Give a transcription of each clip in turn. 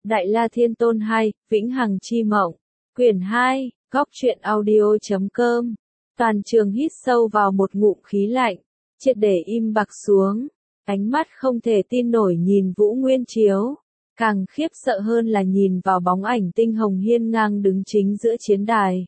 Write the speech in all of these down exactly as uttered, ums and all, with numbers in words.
Đại La Thiên Tôn hai, Vĩnh Hằng Chi Mộng. Quyển hai, góc truyện audio chấm com. Toàn trường hít sâu vào một ngụm khí lạnh, triệt để im bặt xuống. Ánh mắt không thể tin nổi nhìn Vũ Nguyên Chiếu. Càng khiếp sợ hơn là nhìn vào bóng ảnh tinh hồng hiên ngang đứng chính giữa chiến đài.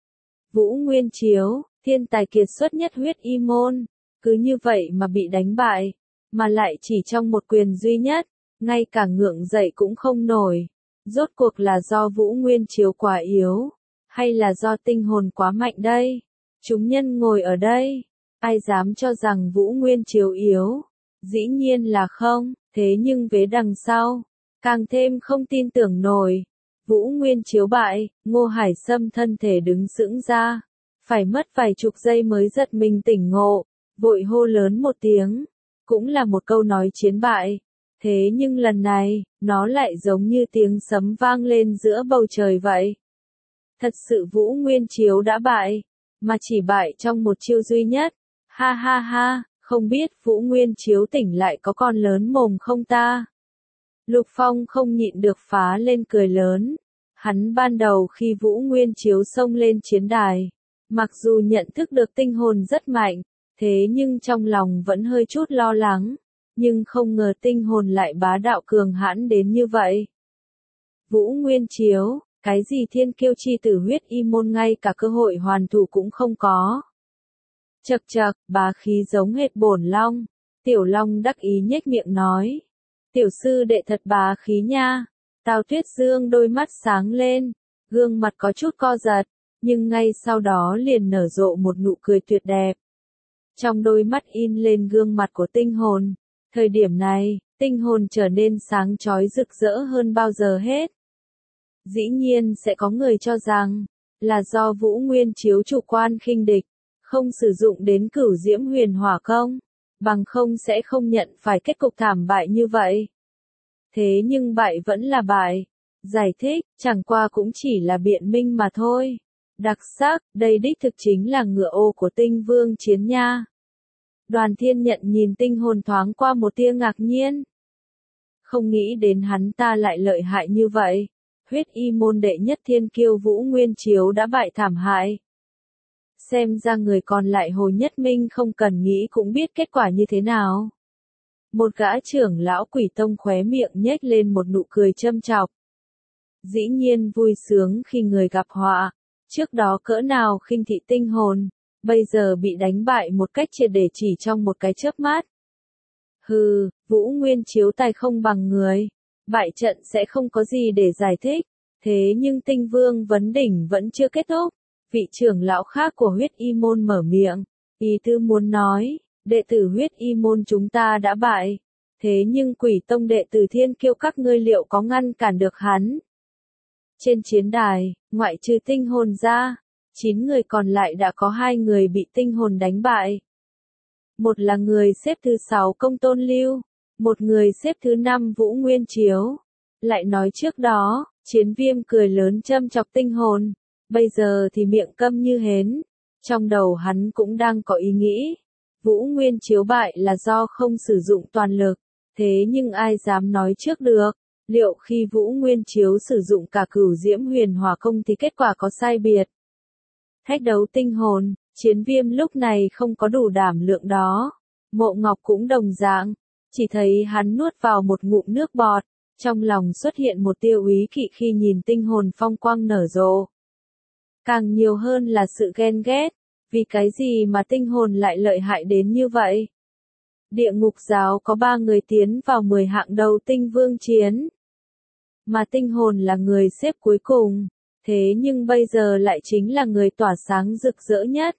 Vũ Nguyên Chiếu, thiên tài kiệt xuất nhất huyết y môn, cứ như vậy mà bị đánh bại, mà lại chỉ trong một quyền duy nhất, ngay cả ngượng dậy cũng không nổi. Rốt cuộc là do Vũ Nguyên Chiếu quá yếu, hay là do tinh hồn quá mạnh đây? Chúng nhân ngồi ở đây, ai dám cho rằng Vũ Nguyên Chiếu yếu? Dĩ nhiên là không, thế nhưng vế đằng sau, càng thêm không tin tưởng nổi. Vũ Nguyên Chiếu bại, Ngô Hải Sâm thân thể đứng sững ra, phải mất vài chục giây mới giật mình tỉnh ngộ, vội hô lớn một tiếng, cũng là một câu nói chiến bại. Thế nhưng lần này, nó lại giống như tiếng sấm vang lên giữa bầu trời vậy. Thật sự Vũ Nguyên Chiếu đã bại, mà chỉ bại trong một chiêu duy nhất. Ha ha ha, không biết Vũ Nguyên Chiếu tỉnh lại có con lớn mồm không ta? Lục Phong không nhịn được phá lên cười lớn. Hắn ban đầu khi Vũ Nguyên Chiếu xông lên chiến đài, mặc dù nhận thức được tinh hồn rất mạnh, thế nhưng trong lòng vẫn hơi chút lo lắng. Nhưng không ngờ tinh hồn lại bá đạo cường hãn đến như vậy. Vũ Nguyên Chiếu, cái gì thiên kiêu chi tử huyết y môn ngay cả cơ hội hoàn thủ cũng không có. Chậc chậc, bá khí giống hệt bổn long. Tiểu Long đắc ý nhếch miệng nói. Tiểu sư đệ thật bá khí nha. Tào Tuyết Dương đôi mắt sáng lên, gương mặt có chút co giật, nhưng ngay sau đó liền nở rộ một nụ cười tuyệt đẹp. Trong đôi mắt in lên gương mặt của tinh hồn. Thời điểm này, tinh hồn trở nên sáng chói rực rỡ hơn bao giờ hết. Dĩ nhiên sẽ có người cho rằng, là do Vũ Nguyên Chiếu chủ quan khinh địch, không sử dụng đến cửu diễm huyền hỏa công, bằng không sẽ không nhận phải kết cục thảm bại như vậy. Thế nhưng bại vẫn là bại. Giải thích, chẳng qua cũng chỉ là biện minh mà thôi. Đặc sắc, đây đích thực chính là ngựa ô của tinh vương chiến nha. Đoàn Thiên Nhận nhìn tinh hồn thoáng qua một tia ngạc nhiên. Không nghĩ đến hắn ta lại lợi hại như vậy. Huyết y môn đệ nhất thiên kiêu Vũ Nguyên Chiếu đã bại thảm hại. Xem ra người còn lại Hồ Nhất Minh không cần nghĩ cũng biết kết quả như thế nào. Một gã trưởng lão Quỷ Tông khóe miệng nhếch lên một nụ cười châm chọc. Dĩ nhiên vui sướng khi người gặp họa. Trước đó cỡ nào khinh thị tinh hồn, bây giờ bị đánh bại một cách triệt để chỉ trong một cái chớp mắt. Hừ, Vũ Nguyên Chiếu tài không bằng người, bại trận sẽ không có gì để giải thích. Thế nhưng tinh vương vấn đỉnh vẫn chưa kết thúc. Vị trưởng lão khác của huyết y môn mở miệng, ý tư muốn nói, đệ tử huyết y môn chúng ta đã bại. Thế nhưng Quỷ Tông đệ tử thiên kiêu các ngươi liệu có ngăn cản được hắn? Trên chiến đài, ngoại trừ tinh hồn ra, chín người còn lại đã có hai người bị tinh hồn đánh bại. Một là người xếp thứ sáu Công Tôn Lưu, một người xếp thứ năm Vũ Nguyên Chiếu. Lại nói trước đó, Chiến Viêm cười lớn châm chọc tinh hồn, bây giờ thì miệng câm như hến. Trong đầu hắn cũng đang có ý nghĩ, Vũ Nguyên Chiếu bại là do không sử dụng toàn lực, thế nhưng ai dám nói trước được, liệu khi Vũ Nguyên Chiếu sử dụng cả cửu diễm huyền hỏa công thì kết quả có sai biệt. Thách đấu tinh hồn, Chiến Viêm lúc này không có đủ đảm lượng đó. Mộ Ngọc cũng đồng dạng, chỉ thấy hắn nuốt vào một ngụm nước bọt, trong lòng xuất hiện một tia úy kỵ khi nhìn tinh hồn phong quang nở rộ. Càng nhiều hơn là sự ghen ghét, vì cái gì mà tinh hồn lại lợi hại đến như vậy. Địa ngục giáo có ba người tiến vào mười hạng đầu tinh vương chiến, mà tinh hồn là người xếp cuối cùng. Thế nhưng bây giờ lại chính là người tỏa sáng rực rỡ nhất.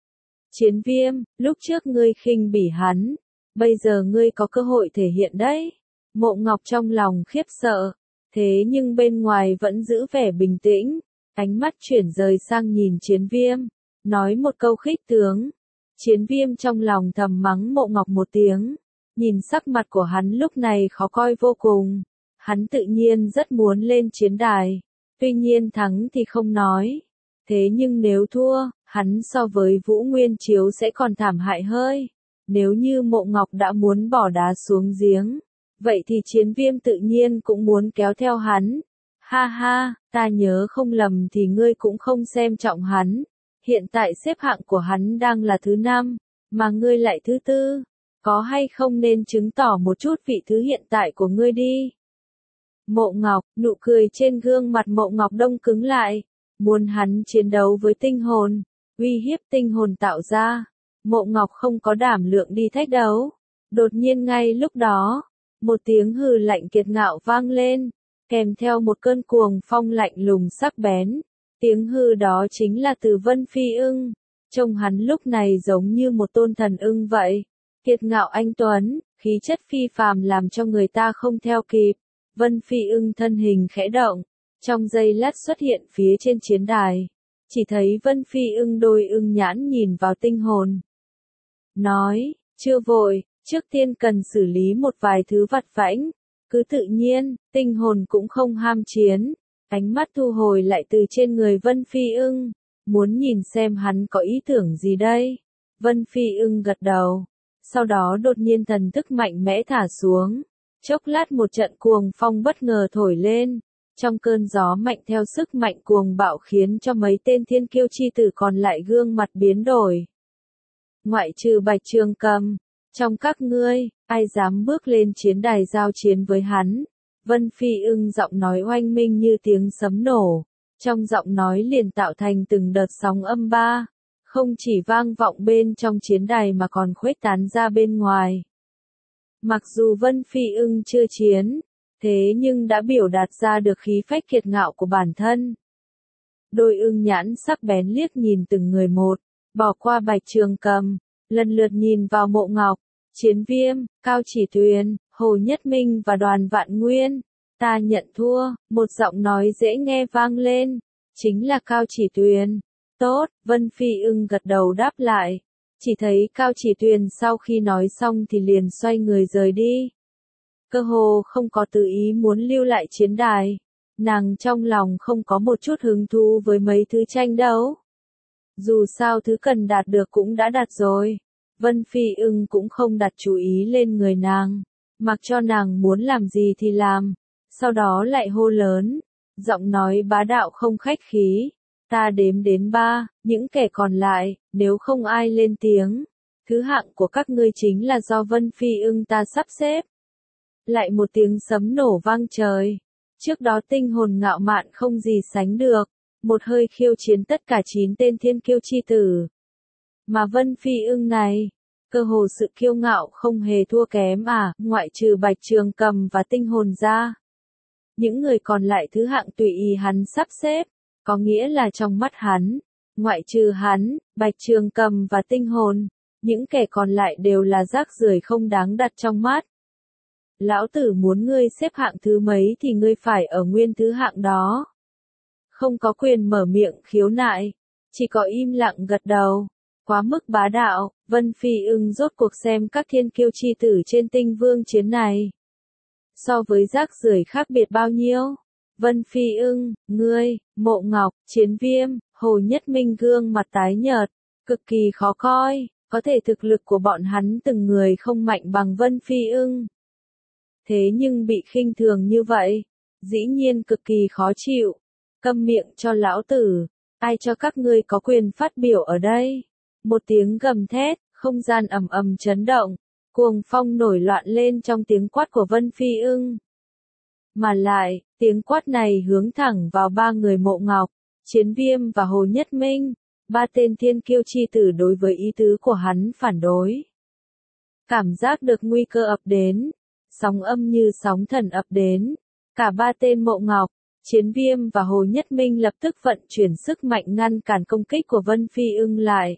Chiến Viêm, lúc trước ngươi khinh bỉ hắn, bây giờ ngươi có cơ hội thể hiện đấy. Mộ Ngọc trong lòng khiếp sợ, thế nhưng bên ngoài vẫn giữ vẻ bình tĩnh, ánh mắt chuyển rời sang nhìn Chiến Viêm, nói một câu khích tướng. Chiến Viêm trong lòng thầm mắng Mộ Ngọc một tiếng, nhìn sắc mặt của hắn lúc này khó coi vô cùng. Hắn tự nhiên rất muốn lên chiến đài. Tuy nhiên thắng thì không nói. Thế nhưng nếu thua, hắn so với Vũ Nguyên Chiếu sẽ còn thảm hại hơi. Nếu như Mộ Ngọc đã muốn bỏ đá xuống giếng, vậy thì Chiến Viêm tự nhiên cũng muốn kéo theo hắn. Ha ha, ta nhớ không lầm thì ngươi cũng không xem trọng hắn. Hiện tại xếp hạng của hắn đang là thứ năm, mà ngươi lại thứ tư. Có hay không nên chứng tỏ một chút vị thứ hiện tại của ngươi đi. Mộ Ngọc, nụ cười trên gương mặt Mộ Ngọc đông cứng lại. Muốn hắn chiến đấu với tinh hồn, uy hiếp tinh hồn tạo ra. Mộ Ngọc không có đảm lượng đi thách đấu. Đột nhiên ngay lúc đó, một tiếng hừ lạnh kiệt ngạo vang lên, kèm theo một cơn cuồng phong lạnh lùng sắc bén. Tiếng hừ đó chính là từ Vân Phi Ưng. Trông hắn lúc này giống như một tôn thần ưng vậy. Kiệt ngạo anh tuấn, khí chất phi phàm làm cho người ta không theo kịp. Vân Phi Ưng thân hình khẽ động, trong giây lát xuất hiện phía trên chiến đài. Chỉ thấy Vân Phi Ưng đôi ưng nhãn nhìn vào tinh hồn. Nói, chưa vội, trước tiên cần xử lý một vài thứ vặt vãnh. Cứ tự nhiên, tinh hồn cũng không ham chiến. Ánh mắt thu hồi lại từ trên người Vân Phi Ưng. Muốn nhìn xem hắn có ý tưởng gì đây. Vân Phi Ưng gật đầu. Sau đó đột nhiên thần thức mạnh mẽ thả xuống. Chốc lát một trận cuồng phong bất ngờ thổi lên. Trong cơn gió mạnh theo sức mạnh cuồng bạo khiến cho mấy tên thiên kiêu chi tử còn lại gương mặt biến đổi. Ngoại trừ Bạch Trường Cầm, trong các ngươi, ai dám bước lên chiến đài giao chiến với hắn? Vân Phi Ưng giọng nói oanh minh như tiếng sấm nổ. Trong giọng nói liền tạo thành từng đợt sóng âm ba. Không chỉ vang vọng bên trong chiến đài mà còn khuếch tán ra bên ngoài. Mặc dù Vân Phi Ưng chưa chiến, thế nhưng đã biểu đạt ra được khí phách kiệt ngạo của bản thân. Đôi ưng nhãn sắc bén liếc nhìn từng người một, bỏ qua Bạch Trường Cầm, lần lượt nhìn vào Mộ Ngọc, Chiến Viêm, Cao Chỉ Tuyền, Hồ Nhất Minh và Đoàn Vạn Nguyên. Ta nhận thua, một giọng nói dễ nghe vang lên, chính là Cao Chỉ Tuyền. Tốt, Vân Phi Ưng gật đầu đáp lại. Chỉ thấy Cao Chỉ Tuyền sau khi nói xong thì liền xoay người rời đi. Cơ hồ không có tự ý muốn lưu lại chiến đài. Nàng trong lòng không có một chút hứng thú với mấy thứ tranh đấu. Dù sao thứ cần đạt được cũng đã đạt rồi. Vân Phi Ưng cũng không đặt chú ý lên người nàng. Mặc cho nàng muốn làm gì thì làm. Sau đó lại hô lớn. Giọng nói bá đạo không khách khí. Ta đếm đến ba, những kẻ còn lại, nếu không ai lên tiếng. Thứ hạng của các ngươi chính là do Vân Phi Ưng ta sắp xếp. Lại một tiếng sấm nổ vang trời. Trước đó tinh hồn ngạo mạn không gì sánh được. Một hơi khiêu chiến tất cả chín tên thiên kiêu chi tử. Mà Vân Phi Ưng này, cơ hồ sự kiêu ngạo không hề thua kém à, ngoại trừ Bạch Trường Cầm và tinh hồn ra. Những người còn lại thứ hạng tùy ý hắn sắp xếp, có nghĩa là trong mắt hắn, ngoại trừ hắn, Bạch Trường Cầm và tinh hồn, những kẻ còn lại đều là rác rưởi không đáng đặt trong mắt. Lão tử muốn ngươi xếp hạng thứ mấy thì ngươi phải ở nguyên thứ hạng đó. Không có quyền mở miệng khiếu nại, chỉ có im lặng gật đầu. Quá mức bá đạo, Vân Phi Ưng rốt cuộc xem các thiên kiêu chi tử trên tinh vương chiến này. So với rác rưởi khác biệt bao nhiêu? Vân Phi Ưng, ngươi, Mộ Ngọc, Chiến Viêm, Hồ Nhất Minh gương mặt tái nhợt, cực kỳ khó coi, có thể thực lực của bọn hắn từng người không mạnh bằng Vân Phi Ưng. Thế nhưng bị khinh thường như vậy, dĩ nhiên cực kỳ khó chịu. Câm miệng cho lão tử, ai cho các ngươi có quyền phát biểu ở đây? Một tiếng gầm thét, không gian ầm ầm chấn động, cuồng phong nổi loạn lên trong tiếng quát của Vân Phi Ưng. Mà lại, tiếng quát này hướng thẳng vào ba người Mộ Ngọc, Chiến Viêm và Hồ Nhất Minh, ba tên thiên kiêu chi tử đối với ý tứ của hắn phản đối. Cảm giác được nguy cơ ập đến, sóng âm như sóng thần ập đến, cả ba tên Mộ Ngọc, Chiến Viêm và Hồ Nhất Minh lập tức vận chuyển sức mạnh ngăn cản công kích của Vân Phi Ưng lại.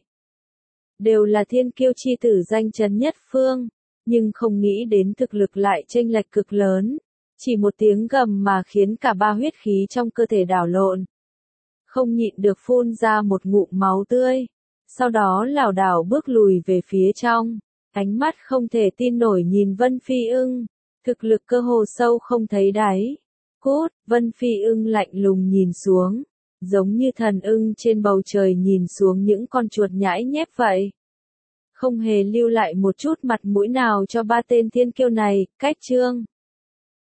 Đều là thiên kiêu chi tử danh chấn nhất phương, nhưng không nghĩ đến thực lực lại chênh lệch cực lớn. Chỉ một tiếng gầm mà khiến cả ba huyết khí trong cơ thể đảo lộn. Không nhịn được phun ra một ngụm máu tươi. Sau đó lảo đảo bước lùi về phía trong. Ánh mắt không thể tin nổi nhìn Vân Phi Ưng. Thực lực cơ hồ sâu không thấy đáy. Cút, Vân Phi Ưng lạnh lùng nhìn xuống. Giống như thần ưng trên bầu trời nhìn xuống những con chuột nhãi nhép vậy. Không hề lưu lại một chút mặt mũi nào cho ba tên thiên kiêu này, cách chương.